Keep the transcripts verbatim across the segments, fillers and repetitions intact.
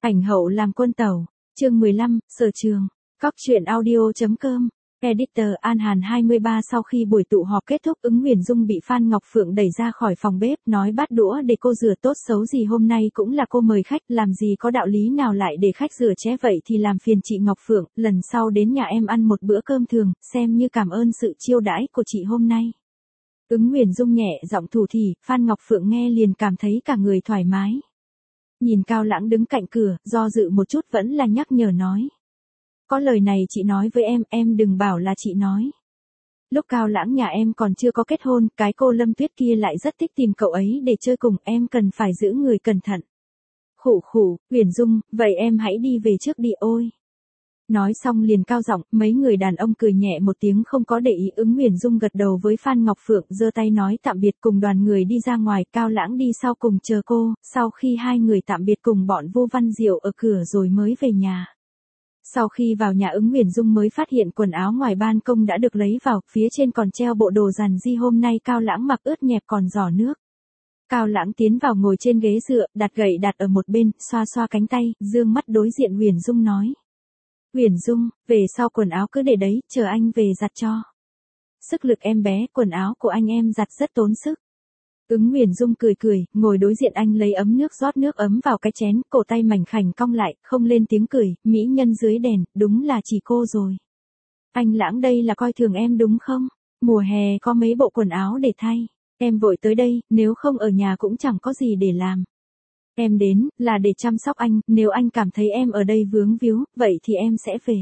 Ảnh hậu làm quân tẩu, chương mười lăm, sở trường, cóc truyện audio.com, editor An Hàn hai mươi ba. Sau khi buổi tụ họp kết thúc, Ứng Huyền Dung bị Phan Ngọc Phượng đẩy ra khỏi phòng bếp, nói bát đũa để cô rửa, tốt xấu gì hôm nay cũng là cô mời khách, làm gì có đạo lý nào lại để khách rửa chén, vậy thì làm phiền chị Ngọc Phượng, lần sau đến nhà em ăn một bữa cơm thường, xem như cảm ơn sự chiêu đãi của chị hôm nay. Ứng Huyền Dung nhẹ giọng thủ thỉ, Phan Ngọc Phượng nghe liền cảm thấy cả người thoải mái. Nhìn Cao Lãng đứng cạnh cửa, do dự một chút vẫn là nhắc nhở nói. Có lời này chị nói với em, em đừng bảo là chị nói. Lúc Cao Lãng nhà em còn chưa có kết hôn, cái cô Lâm Tuyết kia lại rất thích tìm cậu ấy để chơi cùng, em cần phải giữ người cẩn thận. Khụ khụ, Huyền Dung, vậy em hãy đi về trước đi ôi. Nói xong liền cao giọng, mấy người đàn ông cười nhẹ một tiếng không có để ý. Ứng Huyền Dung gật đầu với Phan Ngọc Phượng, giơ tay nói tạm biệt cùng đoàn người đi ra ngoài, Cao Lãng đi sau cùng chờ cô, sau khi hai người tạm biệt cùng bọn Vô Văn Diệu ở cửa rồi mới về nhà. Sau khi vào nhà, Ứng Huyền Dung mới phát hiện quần áo ngoài ban công đã được lấy vào, phía trên còn treo bộ đồ dàn di hôm nay Cao Lãng mặc ướt nhẹp còn giỏ nước. Cao Lãng tiến vào ngồi trên ghế dựa, đặt gậy đặt ở một bên, xoa xoa cánh tay, dương mắt đối diện Huyền Dung nói. Huyền Dung, về sau quần áo cứ để đấy, chờ anh về giặt cho. Sức lực em bé, quần áo của anh em giặt rất tốn sức. Ứng Huyền Dung cười cười, ngồi đối diện anh lấy ấm nước rót nước ấm vào cái chén, cổ tay mảnh khảnh cong lại, không lên tiếng cười, mỹ nhân dưới đèn, đúng là chỉ cô rồi. Anh Lãng đây là coi thường em đúng không? Mùa hè có mấy bộ quần áo để thay, em vội tới đây, nếu không ở nhà cũng chẳng có gì để làm. Em đến, là để chăm sóc anh, nếu anh cảm thấy em ở đây vướng víu, vậy thì em sẽ về.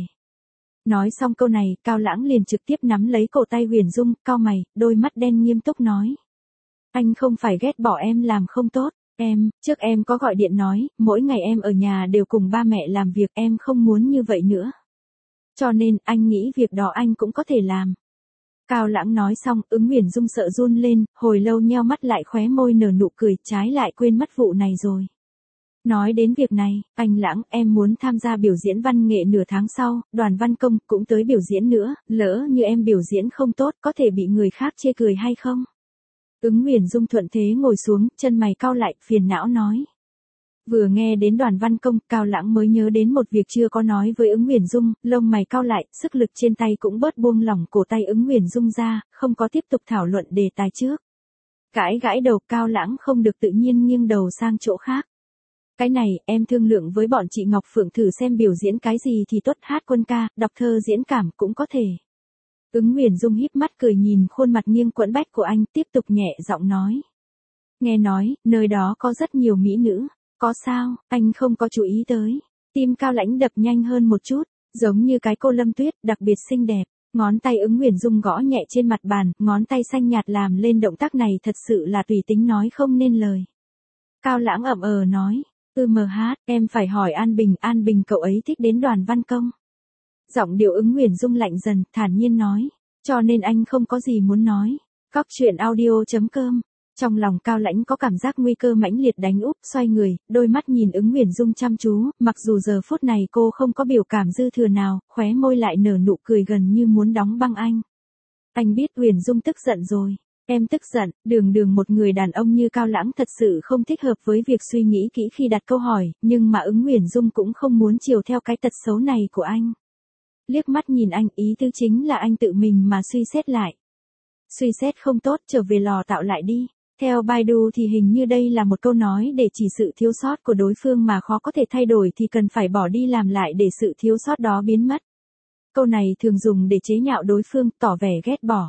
Nói xong câu này, Cao Lãng liền trực tiếp nắm lấy cổ tay Huyền Dung, cau mày, đôi mắt đen nghiêm túc nói. Anh không phải ghét bỏ em làm không tốt, em, trước em có gọi điện nói, mỗi ngày em ở nhà đều cùng ba mẹ làm việc, em không muốn như vậy nữa. Cho nên, anh nghĩ việc đó anh cũng có thể làm. Cao Lãng nói xong, Ứng Huyền Dung sợ run lên, hồi lâu nheo mắt lại khóe môi nở nụ cười, trái lại quên mất vụ này rồi. Nói đến việc này, anh Lãng, em muốn tham gia biểu diễn văn nghệ nửa tháng sau, đoàn văn công cũng tới biểu diễn nữa, lỡ như em biểu diễn không tốt có thể bị người khác chê cười hay không? Ứng Huyền Dung thuận thế ngồi xuống, chân mày cau lại, phiền não nói. Vừa nghe đến đoàn văn công, Cao Lãng mới nhớ đến một việc chưa có nói với Ứng Huyền Dung, lông mày cau lại, sức lực trên tay cũng bớt buông lỏng, cổ tay Ứng Huyền Dung ra, không có tiếp tục thảo luận đề tài trước. Gãi gãi đầu, Cao Lãng không được tự nhiên nghiêng đầu sang chỗ khác. Cái này, em thương lượng với bọn chị Ngọc Phượng thử xem biểu diễn cái gì thì tốt, hát quân ca, đọc thơ diễn cảm cũng có thể. Ứng Huyền Dung híp mắt cười nhìn khuôn mặt nghiêng quẫn bách của anh, tiếp tục nhẹ giọng nói. Nghe nói, nơi đó có rất nhiều mỹ nữ. Có sao, anh không có chú ý tới. Tim Cao Lãnh đập nhanh hơn một chút, giống như cái cô Lâm Tuyết, đặc biệt xinh đẹp. Ngón tay Ứng Huyền Dung gõ nhẹ trên mặt bàn, ngón tay xanh nhạt làm lên động tác này thật sự là tùy tính nói không nên lời. Cao Lãng ậm ờ nói, ừ mờ hát, em phải hỏi An Bình, An Bình cậu ấy thích đến đoàn văn công. Giọng điệu Ứng Huyền Dung lạnh dần, thản nhiên nói, cho nên anh không có gì muốn nói. Cóc truyện audio.com. Trong lòng Cao Lãnh có cảm giác nguy cơ mãnh liệt đánh úp, xoay người, đôi mắt nhìn Ứng Huyền Dung chăm chú, mặc dù giờ phút này cô không có biểu cảm dư thừa nào, khóe môi lại nở nụ cười gần như muốn đóng băng anh. Anh biết Huyền Dung tức giận rồi. Em tức giận, đường đường một người đàn ông như Cao Lãng thật sự không thích hợp với việc suy nghĩ kỹ khi đặt câu hỏi, nhưng mà Ứng Huyền Dung cũng không muốn chiều theo cái tật xấu này của anh. Liếc mắt nhìn anh, ý tứ chính là anh tự mình mà suy xét lại. Suy xét không tốt, trở về lò tạo lại đi. Theo Baidu thì hình như đây là một câu nói để chỉ sự thiếu sót của đối phương mà khó có thể thay đổi thì cần phải bỏ đi làm lại để sự thiếu sót đó biến mất. Câu này thường dùng để chế nhạo đối phương, tỏ vẻ ghét bỏ.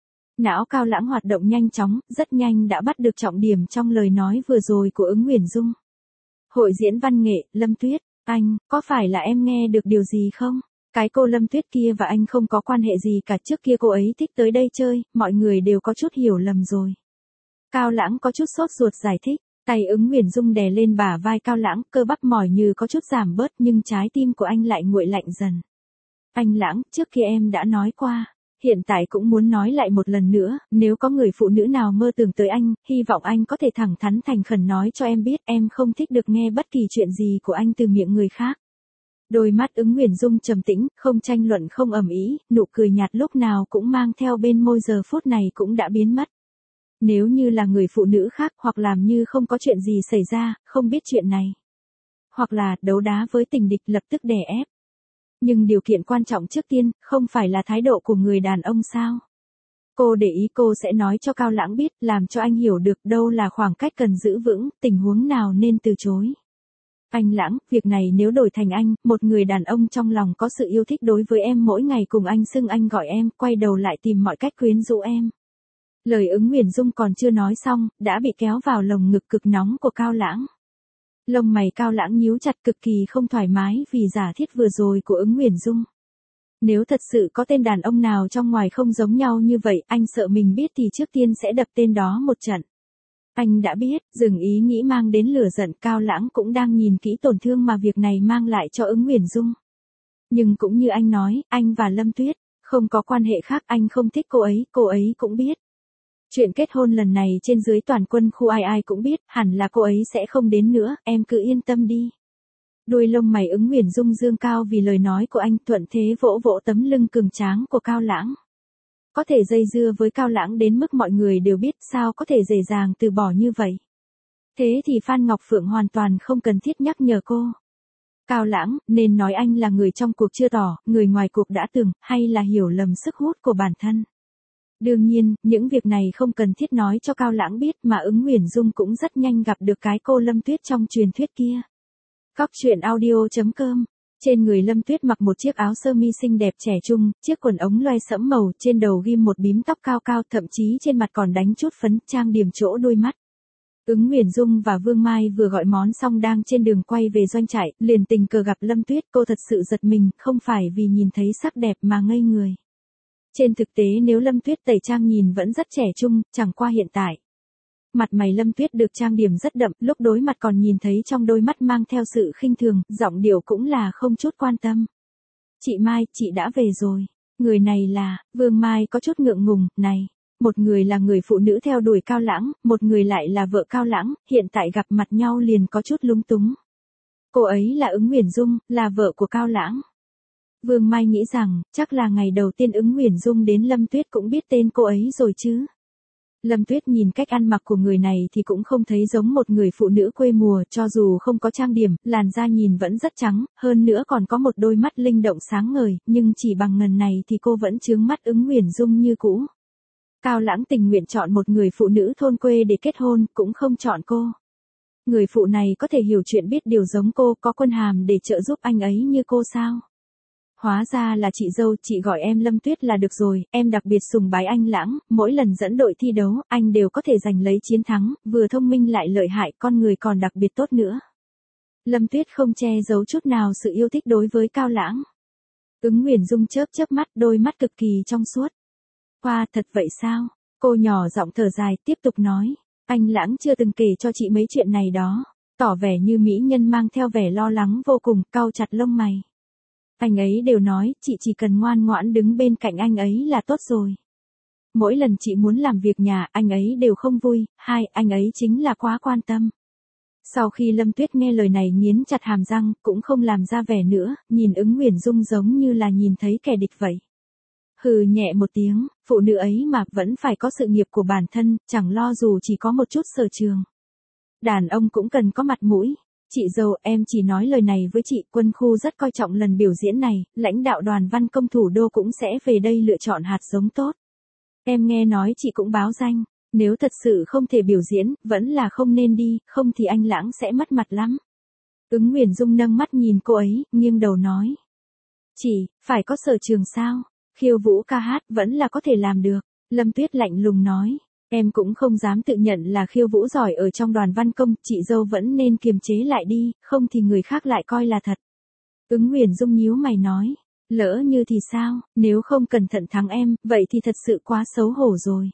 Não Cao Lãng hoạt động nhanh chóng, rất nhanh đã bắt được trọng điểm trong lời nói vừa rồi của Ứng Huyền Dung. Hội diễn văn nghệ, Lâm Tuyết, anh, có phải là em nghe được điều gì không? Cái cô Lâm Tuyết kia và anh không có quan hệ gì cả, trước kia cô ấy thích tới đây chơi, mọi người đều có chút hiểu lầm rồi. Cao Lãng có chút sốt ruột giải thích, tay Ứng Huyền Dung đè lên bả vai Cao Lãng, cơ bắp mỏi như có chút giảm bớt nhưng trái tim của anh lại nguội lạnh dần. Anh Lãng, trước kia em đã nói qua, hiện tại cũng muốn nói lại một lần nữa, nếu có người phụ nữ nào mơ tưởng tới anh, hy vọng anh có thể thẳng thắn thành khẩn nói cho em biết, em không thích được nghe bất kỳ chuyện gì của anh từ miệng người khác. Đôi mắt Ứng Huyền Dung trầm tĩnh, không tranh luận không ầm ĩ, nụ cười nhạt lúc nào cũng mang theo bên môi giờ phút này cũng đã biến mất. Nếu như là người phụ nữ khác hoặc làm như không có chuyện gì xảy ra, không biết chuyện này. hoặc là đấu đá với tình địch lập tức đè ép. Nhưng điều kiện quan trọng trước tiên, không phải là thái độ của người đàn ông sao? Cô để ý cô sẽ nói cho Cao Lãng biết, làm cho anh hiểu được đâu là khoảng cách cần giữ vững, tình huống nào nên từ chối. Anh Lãng, việc này nếu đổi thành anh, một người đàn ông trong lòng có sự yêu thích đối với em mỗi ngày cùng anh xưng anh gọi em, quay đầu lại tìm mọi cách quyến rũ em. Lời ứng Nguyễn Dung còn chưa nói xong, đã bị kéo vào lồng ngực cực nóng của Cao Lãng. Lông mày Cao Lãng nhíu chặt cực kỳ không thoải mái vì giả thiết vừa rồi của ứng Nguyễn Dung. Nếu thật sự có tên đàn ông nào trong ngoài không giống nhau như vậy, anh sợ mình biết thì trước tiên sẽ đập tên đó một trận. Anh đã biết, dừng ý nghĩ mang đến lửa giận, Cao Lãng cũng đang nhìn kỹ tổn thương mà việc này mang lại cho ứng Nguyễn Dung. Nhưng cũng như anh nói, anh và Lâm Tuyết, không có quan hệ khác, anh không thích cô ấy, cô ấy cũng biết. Chuyện kết hôn lần này trên dưới toàn quân khu ai ai cũng biết, hẳn là cô ấy sẽ không đến nữa, em cứ yên tâm đi. Đuôi lông mày ứng Nguyễn Dung dương cao vì lời nói của anh, thuận thế vỗ vỗ tấm lưng cường tráng của Cao Lãng. Có thể dây dưa với Cao Lãng đến mức mọi người đều biết, sao có thể dễ dàng từ bỏ như vậy. Thế thì Phan Ngọc Phượng hoàn toàn không cần thiết nhắc nhở cô. Cao Lãng, nên nói anh là người trong cuộc chưa tỏ, người ngoài cuộc đã từng, hay là hiểu lầm sức hút của bản thân. Đương nhiên, những việc này không cần thiết nói cho Cao Lãng biết, mà ứng Nguyễn Dung cũng rất nhanh gặp được cái cô Lâm Tuyết trong truyền thuyết kia. Cóc truyện audio chấm com. Trên người Lâm Tuyết mặc một chiếc áo sơ mi xinh đẹp trẻ trung, chiếc quần ống loe sẫm màu, trên đầu ghim một bím tóc cao cao, thậm chí trên mặt còn đánh chút phấn, trang điểm chỗ đôi mắt. Ứng Nguyễn Dung và Vương Mai vừa gọi món xong đang trên đường quay về doanh trại, liền tình cờ gặp Lâm Tuyết, cô thật sự giật mình, không phải vì nhìn thấy sắc đẹp mà ngây người. Trên thực tế nếu Lâm Tuyết tẩy trang nhìn vẫn rất trẻ trung, chẳng qua hiện tại. Mặt mày Lâm Tuyết được trang điểm rất đậm, lúc đối mặt còn nhìn thấy trong đôi mắt mang theo sự khinh thường, giọng điệu cũng là không chút quan tâm. Chị Mai, chị đã về rồi. Người này là, Vương Mai có chút ngượng ngùng, này. Một người là người phụ nữ theo đuổi Cao Lãng, một người lại là vợ Cao Lãng, hiện tại gặp mặt nhau liền có chút lúng túng. Cô ấy là ứng Nguyễn Dung, là vợ của Cao Lãng. Vương Mai nghĩ rằng, chắc là ngày đầu tiên ứng Nguyễn Dung đến Lâm Tuyết cũng biết tên cô ấy rồi chứ. Lâm Tuyết nhìn cách ăn mặc của người này thì cũng không thấy giống một người phụ nữ quê mùa, cho dù không có trang điểm, làn da nhìn vẫn rất trắng, hơn nữa còn có một đôi mắt linh động sáng ngời, nhưng chỉ bằng ngần này thì cô vẫn chướng mắt ứng Nguyễn Dung như cũ. Cao Lãng tình nguyện chọn một người phụ nữ thôn quê để kết hôn, cũng không chọn cô. Người phụ này có thể hiểu chuyện biết điều giống cô, có quân hàm để trợ giúp anh ấy như cô sao? Hóa ra là chị dâu, chị gọi em Lâm Tuyết là được rồi, em đặc biệt sùng bái anh Lãng, mỗi lần dẫn đội thi đấu, anh đều có thể giành lấy chiến thắng, vừa thông minh lại lợi hại, con người còn đặc biệt tốt nữa. Lâm Tuyết không che giấu chút nào sự yêu thích đối với Cao Lãng. Ứng Nguyễn Dung chớp chớp mắt, đôi mắt cực kỳ trong suốt. Hoa, thật vậy sao? Cô nhỏ giọng thở dài, tiếp tục nói, anh Lãng chưa từng kể cho chị mấy chuyện này đó, tỏ vẻ như mỹ nhân mang theo vẻ lo lắng vô cùng, cau chặt lông mày. Anh ấy đều nói, chị chỉ cần ngoan ngoãn đứng bên cạnh anh ấy là tốt rồi. Mỗi lần chị muốn làm việc nhà, anh ấy đều không vui, hai, anh ấy chính là quá quan tâm. Sau khi Lâm Tuyết nghe lời này nghiến chặt hàm răng, cũng không làm ra vẻ nữa, nhìn ứng Nguyễn Dung giống như là nhìn thấy kẻ địch vậy. Hừ nhẹ một tiếng, phụ nữ ấy mà vẫn phải có sự nghiệp của bản thân, chẳng lo dù chỉ có một chút sở trường. Đàn ông cũng cần có mặt mũi. Chị dâu, em chỉ nói lời này với chị, quân khu rất coi trọng lần biểu diễn này, lãnh đạo đoàn văn công thủ đô cũng sẽ về đây lựa chọn hạt giống tốt. Em nghe nói chị cũng báo danh, nếu thật sự không thể biểu diễn, vẫn là không nên đi, không thì anh Lãng sẽ mất mặt lắm. Ứng Nguyễn Dung nâng mắt nhìn cô ấy, nghiêng đầu nói. Chị, phải có sở trường sao? Khiêu vũ ca hát vẫn là có thể làm được. Lâm Tuyết lạnh lùng nói. Em cũng không dám tự nhận là khiêu vũ giỏi ở trong đoàn văn công, chị dâu vẫn nên kiềm chế lại đi, không thì người khác lại coi là thật. Ứng Nguyễn Dung nhíu mày nói, lỡ như thì sao, nếu không cẩn thận thắng em, vậy thì thật sự quá xấu hổ rồi.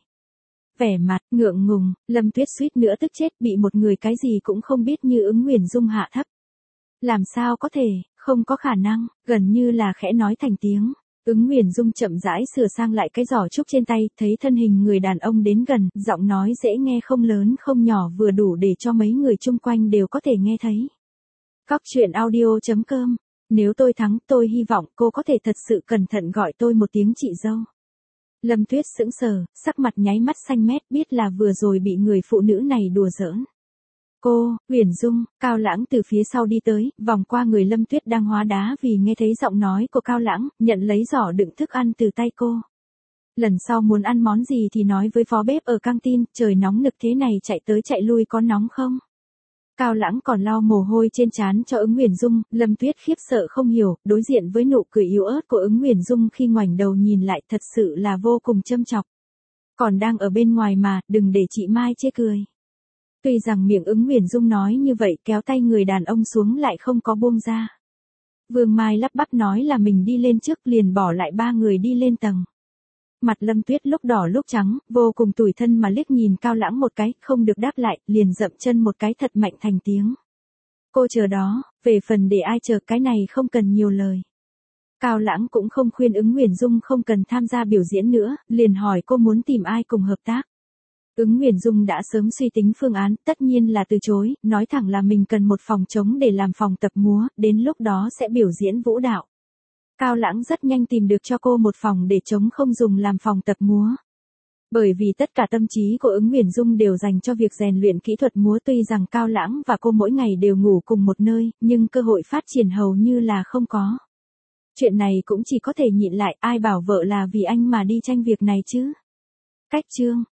Vẻ mặt, ngượng ngùng, Lâm Tuyết suýt nữa tức chết, bị một người cái gì cũng không biết như ứng Nguyễn Dung hạ thấp. Làm sao có thể, không có khả năng, gần như là khẽ nói thành tiếng. Ứng Nguyễn Dung chậm rãi sửa sang lại cái giỏ trúc trên tay, thấy thân hình người đàn ông đến gần, giọng nói dễ nghe không lớn không nhỏ vừa đủ để cho mấy người chung quanh đều có thể nghe thấy. Cóc truyện audio chấm com. Nếu tôi thắng, tôi hy vọng cô có thể thật sự cẩn thận gọi tôi một tiếng chị dâu. Lâm Tuyết sững sờ, sắc mặt nháy mắt xanh mét, biết là vừa rồi bị người phụ nữ này đùa giỡn. Cô, Uyển Dung, Cao Lãng từ phía sau đi tới, vòng qua người Lâm Tuyết đang hóa đá vì nghe thấy giọng nói của Cao Lãng, nhận lấy giỏ đựng thức ăn từ tay cô. Lần sau muốn ăn món gì thì nói với phó bếp ở căng tin, trời nóng nực thế này chạy tới chạy lui có nóng không? Cao Lãng còn lau mồ hôi trên trán cho Ứng Uyển Dung, Lâm Tuyết khiếp sợ không hiểu, đối diện với nụ cười yếu ớt của Ứng Uyển Dung khi ngoảnh đầu nhìn lại thật sự là vô cùng châm chọc. Còn đang ở bên ngoài mà, đừng để chị Mai chê cười. Tuy rằng miệng Ứng Uyển Dung nói như vậy, kéo tay người đàn ông xuống lại không có buông ra. Vương Mai lắp bắp nói là mình đi lên trước, liền bỏ lại ba người đi lên tầng. Mặt Lâm Tuyết lúc đỏ lúc trắng, vô cùng tủi thân mà liếc nhìn Cao Lãng một cái, không được đáp lại, liền dậm chân một cái thật mạnh thành tiếng. Cô chờ đó, về phần để ai chờ cái này không cần nhiều lời. Cao Lãng cũng không khuyên Ứng Uyển Dung không cần tham gia biểu diễn nữa, liền hỏi cô muốn tìm ai cùng hợp tác. Ứng Uyển Dung đã sớm suy tính phương án, tất nhiên là từ chối, nói thẳng là mình cần một phòng trống để làm phòng tập múa, đến lúc đó sẽ biểu diễn vũ đạo. Cao Lãng rất nhanh tìm được cho cô một phòng để trống không dùng làm phòng tập múa. Bởi vì tất cả tâm trí của Ứng Uyển Dung đều dành cho việc rèn luyện kỹ thuật múa, tuy rằng Cao Lãng và cô mỗi ngày đều ngủ cùng một nơi, nhưng cơ hội phát triển hầu như là không có. Chuyện này cũng chỉ có thể nhịn lại, ai bảo vợ là vì anh mà đi tranh việc này chứ. Cách chương